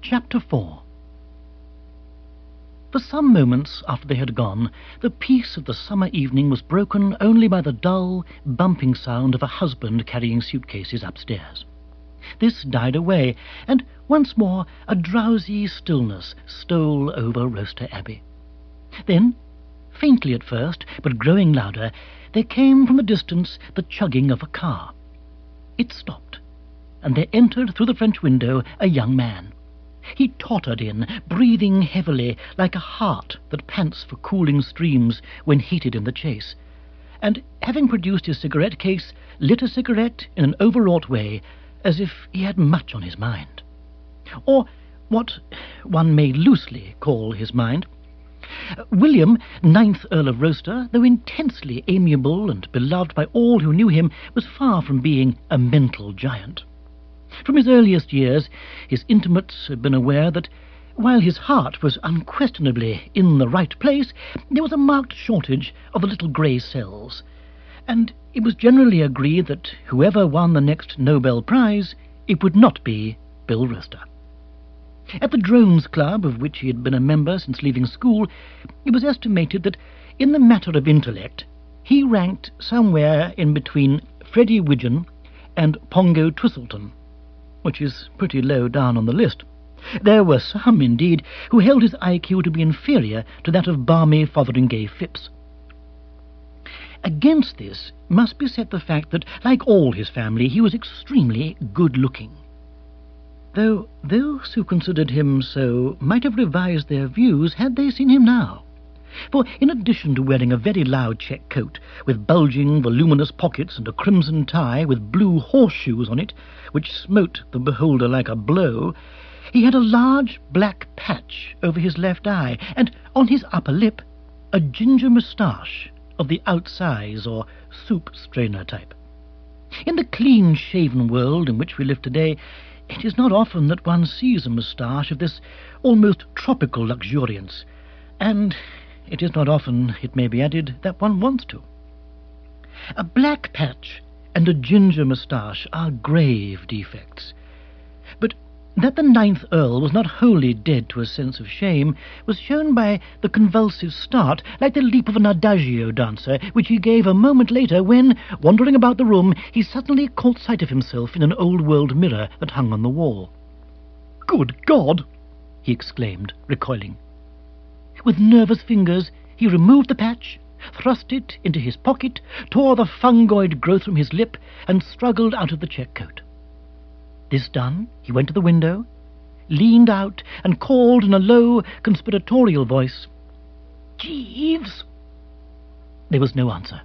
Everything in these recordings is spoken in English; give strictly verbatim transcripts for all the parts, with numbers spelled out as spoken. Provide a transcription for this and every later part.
Chapter four. For some moments after they had gone, the peace of the summer evening was broken only by the dull, bumping sound of a husband carrying suitcases upstairs. This died away, and once more a drowsy stillness stole over Roaster Abbey. Then, faintly at first, but growing louder, there came from the distance the chugging of a car. It stopped, and there entered through the French window a young man. He tottered in, breathing heavily, like a hart that pants for cooling streams when heated in the chase, and, having produced his cigarette case, lit a cigarette in an overwrought way, as if he had much on his mind. Or what one may loosely call his mind. William, ninth Earl of Roaster, though intensely amiable and beloved by all who knew him, was far from being a mental giant. From his earliest years, his intimates had been aware that, while his heart was unquestionably in the right place, there was a marked shortage of the little grey cells, and it was generally agreed that whoever won the next Nobel Prize, it would not be Bill Roaster. At the Drones Club, of which he had been a member since leaving school, it was estimated that, in the matter of intellect, he ranked somewhere in between Freddie Widgeon and Pongo Twistleton, which is pretty low down on the list. There were some, indeed, who held his I Q to be inferior to that of balmy Fotheringay Phipps. Against this must be set the fact that, like all his family, he was extremely good-looking, though those who considered him so might have revised their views had they seen him now. For in addition to wearing a very loud check coat, with bulging, voluminous pockets and a crimson tie with blue horseshoes on it, which smote the beholder like a blow, he had a large black patch over his left eye, and on his upper lip a ginger moustache of the outsize or soup-strainer type. In the clean-shaven world in which we live today, it is not often that one sees a moustache of this almost tropical luxuriance, and it is not often, it may be added, that one wants to. A black patch and a ginger moustache are grave defects, but that the ninth Earl was not wholly dead to a sense of shame was shown by the convulsive start, like the leap of an adagio dancer, which he gave a moment later when, wandering about the room, he suddenly caught sight of himself in an old-world mirror that hung on the wall. "Good God!" he exclaimed, recoiling. With nervous fingers he removed the patch, thrust it into his pocket, tore the fungoid growth from his lip, and struggled out of the check-coat. This done, he went to the window, leaned out, and called in a low, conspiratorial voice, "Jeeves!" There was no answer.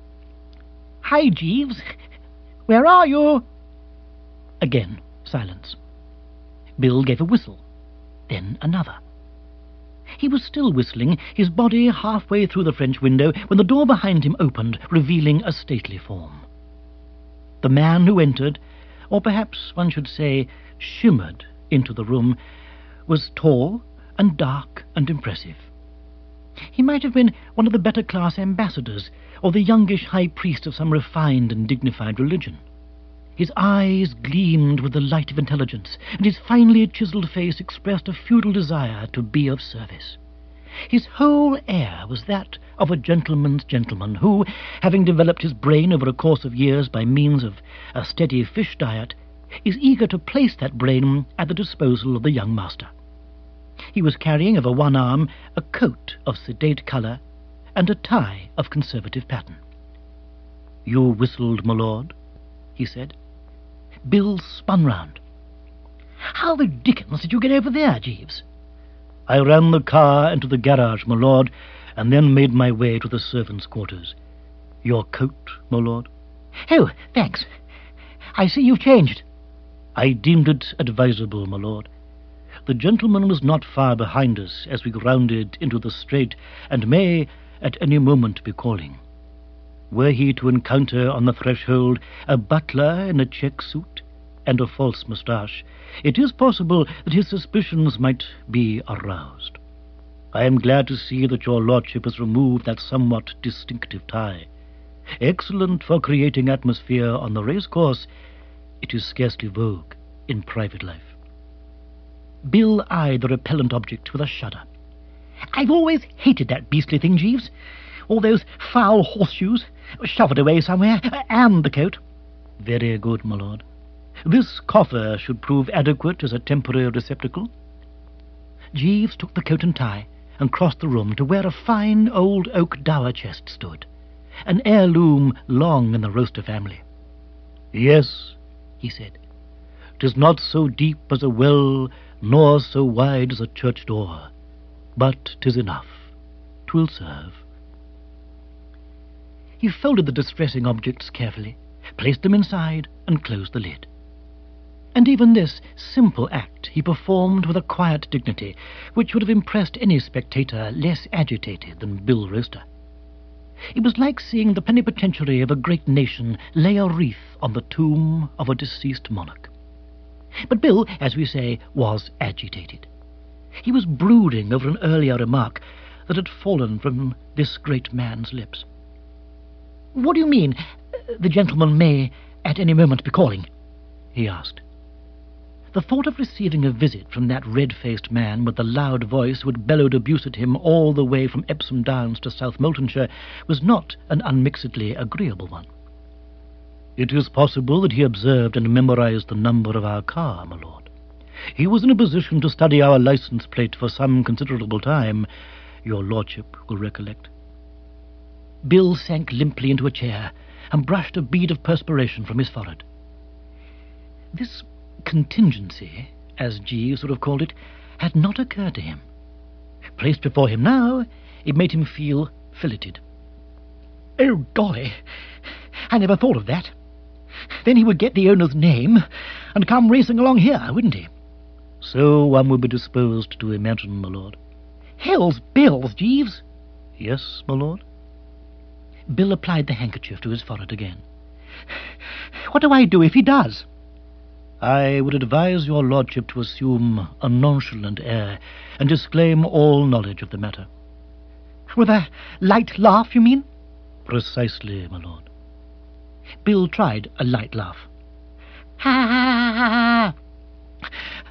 "Hi, Jeeves! Where are you?" Again silence. Bill gave a whistle, then another. He was still whistling, his body halfway through the French window, when the door behind him opened, revealing a stately form. The man who entered, or perhaps one should say shimmered into the room, was tall and dark and impressive. He might have been one of the better-class ambassadors, or the youngish high priest of some refined and dignified religion. His eyes gleamed with the light of intelligence, and his finely chiselled face expressed a feudal desire to be of service. His whole air was that of a gentleman's gentleman who, having developed his brain over a course of years by means of a steady fish diet, is eager to place that brain at the disposal of the young master. He was carrying over one arm a coat of sedate colour and a tie of conservative pattern. "You whistled, my lord?" he said. Bill spun round. "How the dickens did you get over there, Jeeves?" "I ran the car into the garage, my lord, and then made my way to the servants' quarters. Your coat, my lord?" "Oh, thanks. I see you've changed." "I deemed it advisable, my lord. The gentleman was not far behind us as we rounded into the straight, and may at any moment be calling. Were he to encounter on the threshold a butler in a check suit and a false moustache, it is possible that his suspicions might be aroused. I am glad to see that your lordship has removed that somewhat distinctive tie. Excellent for creating atmosphere on the racecourse, it is scarcely vogue in private life." Bill eyed the repellent object with a shudder. "I've always hated that beastly thing, Jeeves. All those foul horseshoes. Shove it away somewhere. And the coat." "Very good, my lord. This coffer should prove adequate as a temporary receptacle." Jeeves took the coat and tie and crossed the room to where a fine old oak dower chest stood, an heirloom long in the Roaster family. "Yes," he said, "'tis not so deep as a well, nor so wide as a church door, but 'tis enough. 'Twill serve." He folded the distressing objects carefully, placed them inside, and closed the lid. And even this simple act he performed with a quiet dignity which would have impressed any spectator less agitated than Bill Roaster. It was like seeing the plenipotentiary of a great nation lay a wreath on the tomb of a deceased monarch. But Bill, as we say, was agitated. He was brooding over an earlier remark that had fallen from this great man's lips. "What do you mean, the gentleman may at any moment be calling?" he asked. The thought of receiving a visit from that red-faced man with the loud voice who had bellowed abuse at him all the way from Epsom Downs to South Moultonshire was not an unmixedly agreeable one. "It is possible that he observed and memorized the number of our car, my lord. He was in a position to study our license plate for some considerable time, your lordship will recollect." Bill sank limply into a chair and brushed a bead of perspiration from his forehead. This contingency, as Jeeves would have called it, had not occurred to him. Placed before him now, it made him feel filleted. "Oh, golly, I never thought of that. Then he would get the owner's name and come racing along here, wouldn't he?" "So one would be disposed to imagine, my lord." "Hell's bells, Jeeves." "Yes, my lord." Bill applied the handkerchief to his forehead again. "What do I do if he does?" "I would advise your lordship to assume a nonchalant air and disclaim all knowledge of the matter." "With a light laugh, you mean?" "Precisely, my lord." Bill tried a light laugh. "Ha, ha, ha, ha.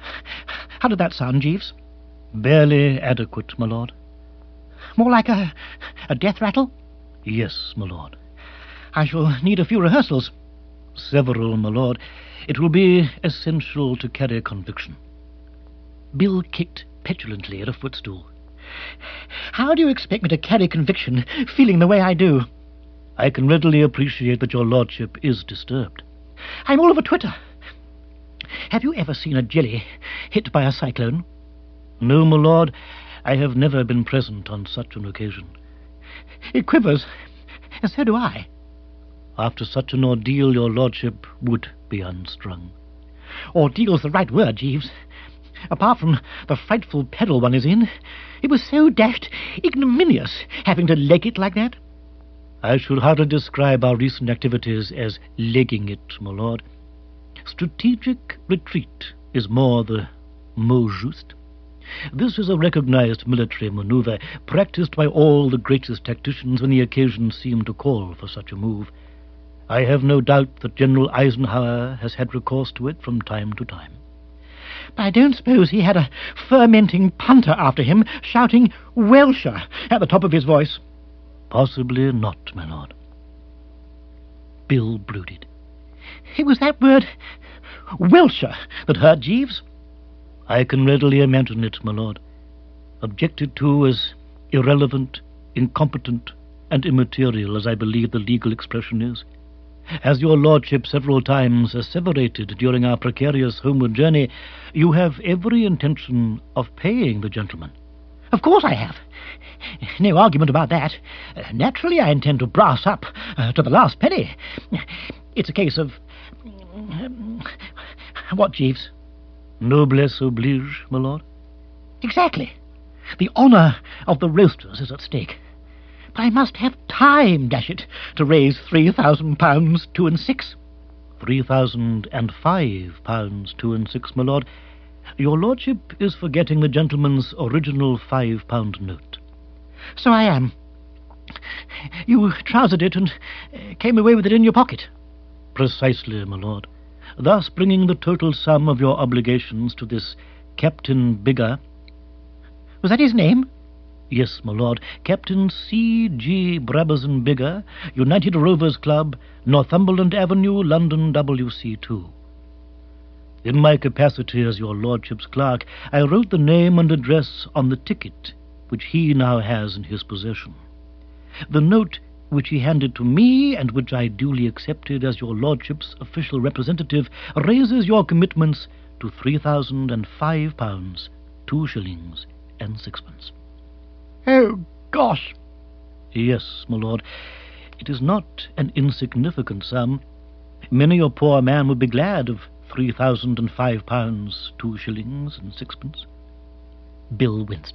How did that sound, Jeeves?" "Barely adequate, my lord." "More like a, a death rattle?" "Yes, my lord." "I shall need a few rehearsals." "Several, my lord. It will be essential to carry conviction." Bill kicked petulantly at a footstool. "How do you expect me to carry conviction, feeling the way I do?" "I can readily appreciate that your lordship is disturbed." "I'm all of a twitter. Have you ever seen a jelly hit by a cyclone?" "No, my lord. I have never been present on such an occasion." "It quivers, and so do I." "After such an ordeal, your lordship would be unstrung." "Ordeal's the right word, Jeeves. Apart from the frightful peril one is in, it was so dashed ignominious having to leg it like that." "I should hardly describe our recent activities as legging it, my lord. Strategic retreat is more the mot juste. This is a recognized military maneuver, practiced by all the greatest tacticians when the occasion seemed to call for such a move. I have no doubt that General Eisenhower has had recourse to it from time to time." "But I don't suppose he had a fermenting punter after him, shouting Welsher at the top of his voice." "Possibly not, my lord." Bill brooded. "It was that word, Welsher, that hurt Jeeves." "I can readily imagine it, my lord. Objected to as irrelevant, incompetent, and immaterial as I believe the legal expression is. As your lordship several times asseverated during our precarious homeward journey, you have every intention of paying the gentleman." "Of course I have. No argument about that. Uh, naturally I intend to brass up uh, to the last penny. It's a case of... Um, what, Jeeves?" "Noblesse oblige, my lord." "Exactly. The honour of the Roasters is at stake. But I must have time, dash it, to raise three thousand pounds two and six." Three thousand and five pounds two and six, my lord. Your lordship is forgetting the gentleman's original five-pound note." "So I am. You trousered it and came away with it in your pocket." "Precisely, my lord, thus bringing the total sum of your obligations to this Captain Biggar. Was that his name? Yes, my lord. Captain C G Brabazon Biggar, United Rovers Club, Northumberland Avenue, London, W C two. In my capacity as your lordship's clerk, I wrote the name and address on the ticket, which he now has in his possession. The note which he handed to me, and which I duly accepted as your lordship's official representative, raises your commitments to three thousand and five pounds, two shillings and sixpence. Oh, gosh! Yes, my lord, it is not an insignificant sum. Many a poor man would be glad of three thousand and five pounds, two shillings and sixpence. Bill winced.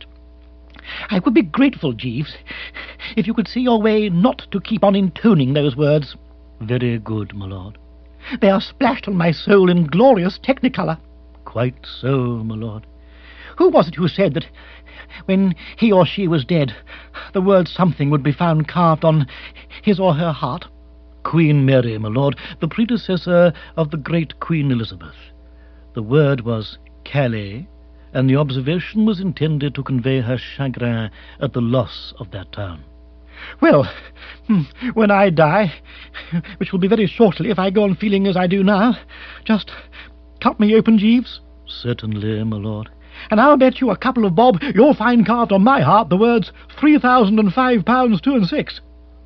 I would be grateful, Jeeves, if you could see your way not to keep on intoning those words. Very good, my lord. They are splashed on my soul in glorious technicolor. Quite so, my lord. Who was it who said that when he or she was dead, the word something would be found carved on his or her heart? Queen Mary, my lord, the predecessor of the great Queen Elizabeth. The word was Calais, and the observation was intended to convey her chagrin at the loss of that town. Well, when I die, which will be very shortly if I go on feeling as I do now, just cut me open, Jeeves. Certainly, my lord. And I'll bet you a couple of bob you'll find carved on my heart the words three thousand and five pounds two and six.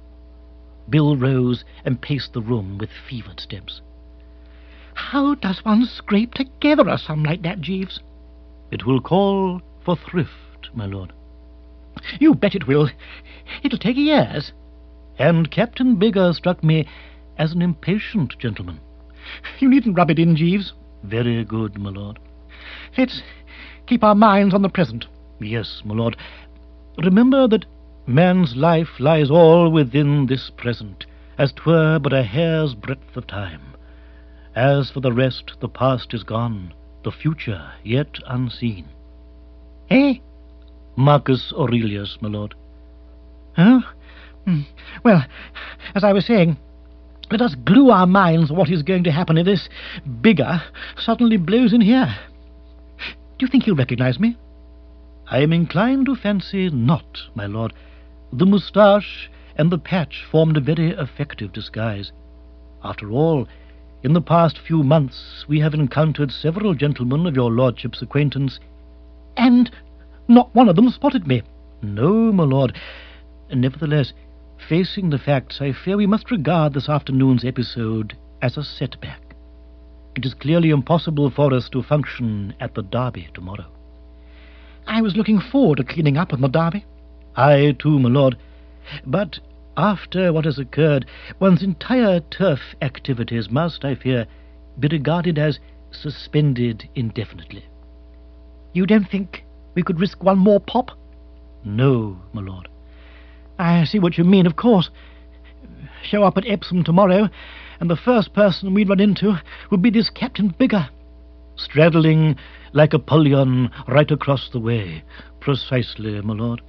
Bill rose and paced the room with fevered steps. How does one scrape together a sum like that, Jeeves? It will call for thrift, my lord. You bet it will. It'll take years. And Captain Biggar struck me as an impatient gentleman. You needn't rub it in, Jeeves. Very good, my lord. Let's keep our minds on the present. Yes, my lord. Remember that man's life lies all within this present, as 'twere but a hair's breadth of time. As for the rest, the past is gone, the future yet unseen. Eh? Marcus Aurelius, my lord. Huh? Well, as I was saying, let us glue our minds on what is going to happen if this Biggar suddenly blows in here. Do you think he'll recognize me? I am inclined to fancy not, my lord. The moustache and the patch formed a very effective disguise. After all, in the past few months we have encountered several gentlemen of your lordship's acquaintance, and not one of them spotted me. No, my lord. Nevertheless, facing the facts, I fear we must regard this afternoon's episode as a setback. It is clearly impossible for us to function at the Derby tomorrow. I was looking forward to cleaning up on the Derby. I too, my lord. But after what has occurred, one's entire turf activities must, I fear, be regarded as suspended indefinitely. You don't think we could risk one more pop? No, my lord. I see what you mean, of course. Show up at Epsom tomorrow, and the first person we'd run into would be this Captain Biggar, straddling like Apollyon right across the way. Precisely, my lord.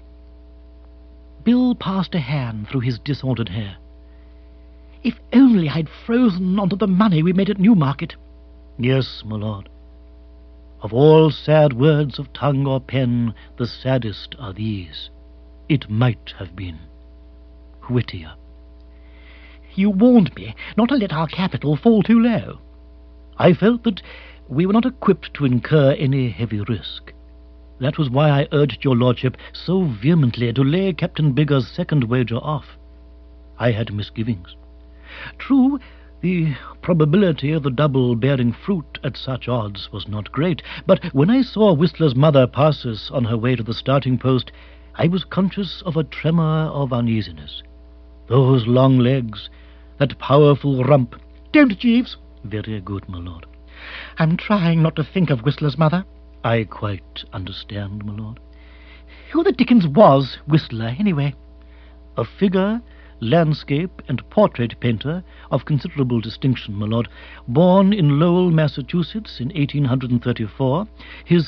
Bill passed a hand through his disordered hair. If only I'd frozen onto the money we made at Newmarket. Yes, my lord. Of all sad words of tongue or pen, the saddest are these. It might have been. Whittier. You warned me not to let our capital fall too low. I felt that we were not equipped to incur any heavy risk. That was why I urged your lordship so vehemently to lay Captain Biggar's second wager off. I had misgivings. True, the probability of the double bearing fruit at such odds was not great, but when I saw Whistler's mother pass us on her way to the starting post, I was conscious of a tremor of uneasiness. Those long legs, that powerful rump. Don't, Jeeves. Very good, my lord. I'm trying not to think of Whistler's mother. I quite understand, my lord. Who the dickens was Whistler, anyway? A figure, landscape, and portrait painter of considerable distinction, my lord. Born in Lowell, Massachusetts, in eighteen thirty-four, his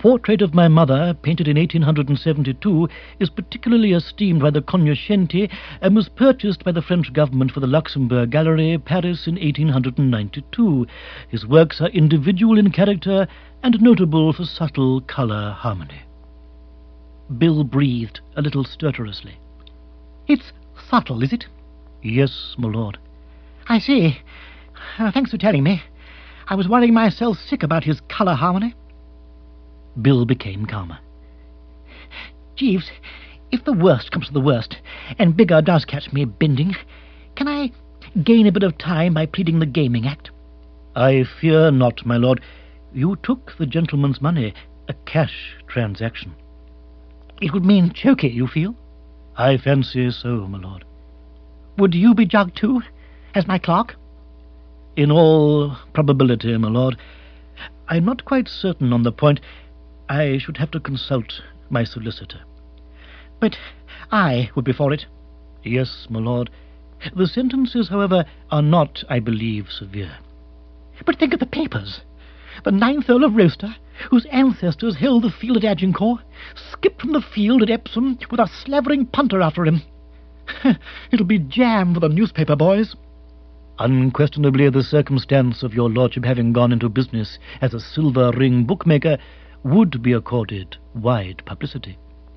portrait of my mother, painted in eighteen seventy-two, is particularly esteemed by the cognoscenti and was purchased by the French government for the Luxembourg Gallery, Paris, in eighteen ninety-two. His works are individual in character and notable for subtle colour harmony." Bill breathed a little stertorously. "It's subtle, is it?" "Yes, my lord." "I see. Uh, thanks for telling me. I was worrying myself sick about his colour harmony." Bill became calmer. "Jeeves, if the worst comes to the worst, and Biggar does catch me bending, can I gain a bit of time by pleading the Gaming Act?" "I fear not, my lord. You took the gentleman's money, a cash transaction." "It would mean choky, you feel?" "I fancy so, my lord." "Would you be jugged too, as my clerk?" "In all probability, my lord. I'm not quite certain on the point. I should have to consult my solicitor." "But I would be for it." "Yes, my lord. The sentences, however, are not, I believe, severe." "But think of the papers. The ninth Earl of Roster, whose ancestors held the field at Agincourt, skipped from the field at Epsom with a slavering punter after him. It'll be jam for the newspaper boys." "Unquestionably the circumstance of your lordship having gone into business as a silver ring bookmaker would be accorded wide publicity."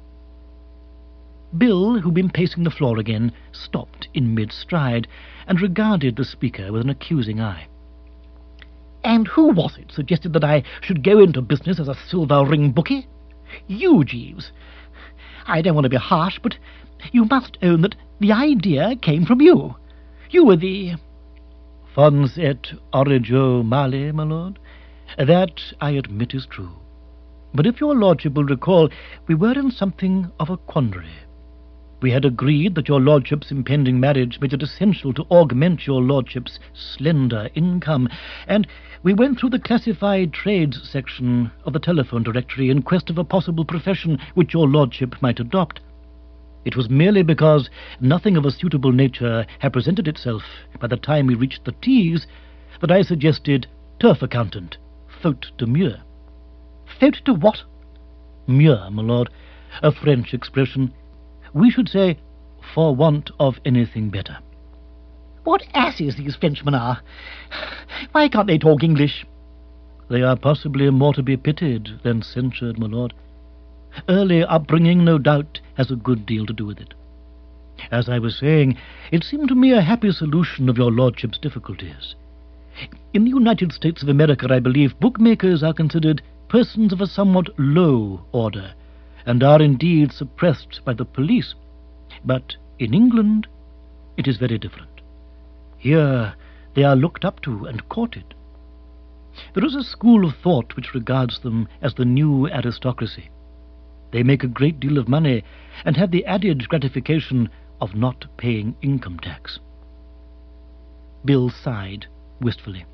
Bill, who'd been pacing the floor again, stopped in mid-stride and regarded the speaker with an accusing eye. "And who was it suggested that I should go into business as a silver ring bookie? You, Jeeves. I don't want to be harsh, but you must own that the idea came from you. You were the—" "Fons et origo male, my lord. That, I admit, is true. But if your lordship will recall, we were in something of a quandary. We had agreed that your lordship's impending marriage made it essential to augment your lordship's slender income, and we went through the classified trades section of the telephone directory in quest of a possible profession which your lordship might adopt. It was merely because nothing of a suitable nature had presented itself by the time we reached the T's that I suggested turf accountant, faute de mieux." "Faute de what?" "Mieux, my lord, a French expression. We should say, for want of anything better." "What asses these Frenchmen are! Why can't they talk English?" "They are possibly more to be pitied than censured, my lord. Early upbringing, no doubt, has a good deal to do with it. As I was saying, it seemed to me a happy solution of your lordship's difficulties. In the United States of America, I believe, bookmakers are considered persons of a somewhat low order, and are indeed suppressed by the police. But in England it is very different. Here they are looked up to and courted. There is a school of thought which regards them as the new aristocracy. They make a great deal of money and have the added gratification of not paying income tax." Bill sighed wistfully.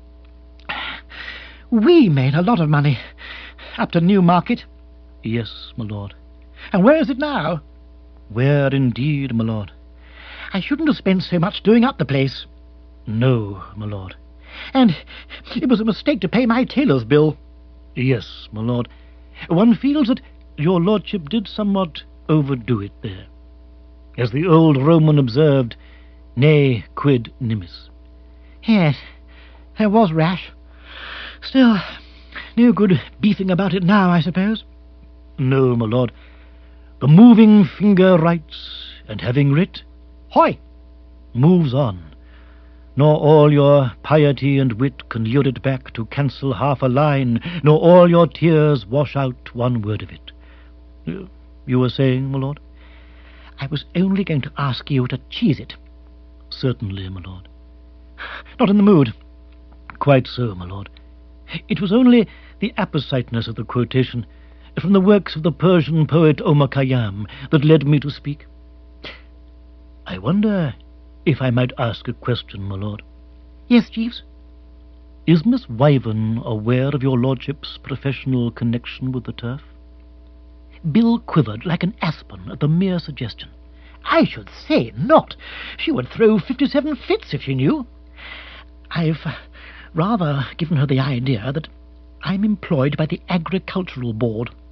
"We made a lot of money up to Newmarket." "Yes, my lord." "And where is it now?" "Where indeed, my lord?" "I shouldn't have spent so much doing up the place." "No, my lord." "And it was a mistake to pay my tailor's bill." "Yes, my lord. One feels that your lordship did somewhat overdo it there. As the old Roman observed, ne quid nimis." "Yes, it was rash. Still, no good beefing about it now, I suppose." "No, my lord. The moving finger writes, and having writ, hoy, moves on, nor all your piety and wit can lure it back to cancel half a line, nor all your tears wash out one word of it. You were saying, my lord?" "I was only going to ask you to cheese it." "Certainly, my lord." "Not in the mood." "Quite so, my lord. It was only the appositeness of the quotation from the works of the Persian poet Omar Khayyam that led me to speak. I wonder if I might ask a question, my lord?" "Yes, Jeeves." "Is Miss Wyvern aware of your lordship's professional connection with the turf?" Bill quivered like an aspen at the mere suggestion. "I should say not. She would throw fifty-seven fits if she knew. I've rather given her the idea that I'm employed by the Agricultural Board.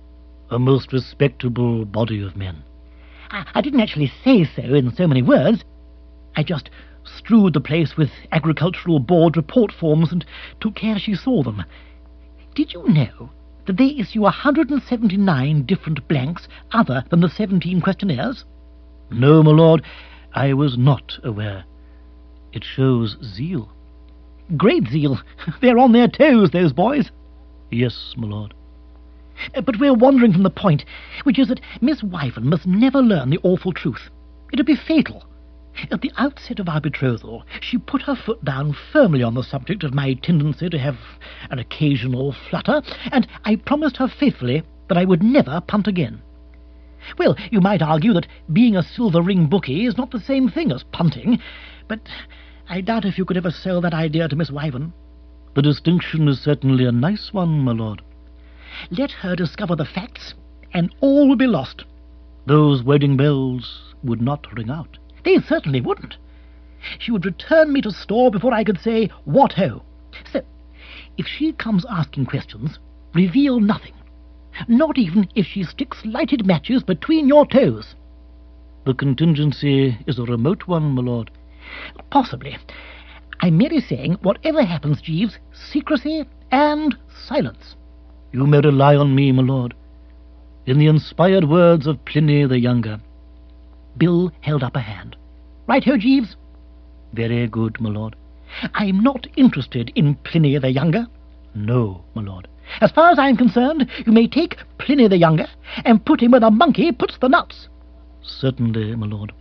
A most respectable body of men. I, I didn't actually say so in so many words. I just strewed the place with agricultural board report forms and took care she saw them. Did you know that they issue one hundred seventy-nine different blanks other than the seventeen questionnaires? No, my lord, I was not aware. It shows zeal. Great zeal. They're on their toes, those boys. Yes, my lord. But we're wandering from the point, which is that Miss Wyvern must never learn the awful truth. It would be fatal. At the outset of our betrothal, she put her foot down firmly on the subject of my tendency to have an occasional flutter, and I promised her faithfully that I would never punt again. Well, you might argue that being a silver ring bookie is not the same thing as punting, but I doubt if you could ever sell that idea to Miss Wyvern. The distinction is certainly a nice one, my lord. Let her discover the facts, and all will be lost. Those wedding bells would not ring out. They certainly wouldn't. She would return me to store before I could say, what ho. So, if she comes asking questions, reveal nothing. Not even if she sticks lighted matches between your toes. The contingency is a remote one, my lord. Possibly. I'm merely saying, whatever happens, Jeeves, secrecy and silence. You may rely on me, my lord. In the inspired words of Pliny the Younger. Bill held up a hand. Right-ho, Jeeves. Very good, my lord. I'm not interested in Pliny the Younger. No, my lord. As far as I'm concerned, you may take Pliny the Younger and put him where the monkey puts the nuts. Certainly, my lord.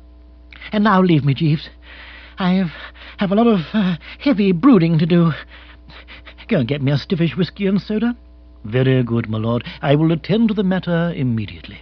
And now leave me, Jeeves. I have a lot of uh, heavy brooding to do. Go and get me a stiffish whiskey and soda. Very good, my lord. I will attend to the matter immediately.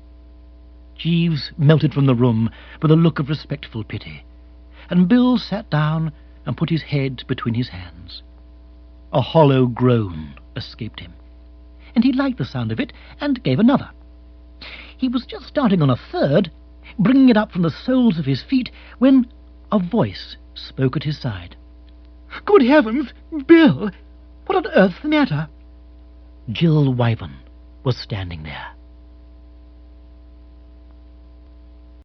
Jeeves melted from the room with a look of respectful pity, and Bill sat down and put his head between his hands. A hollow groan escaped him, and he liked the sound of it and gave another. He was just starting on a third, bringing it up from the soles of his feet, when a voice spoke at his side. Good heavens, Bill! What on earth's the matter? Jill Wyvern was standing there.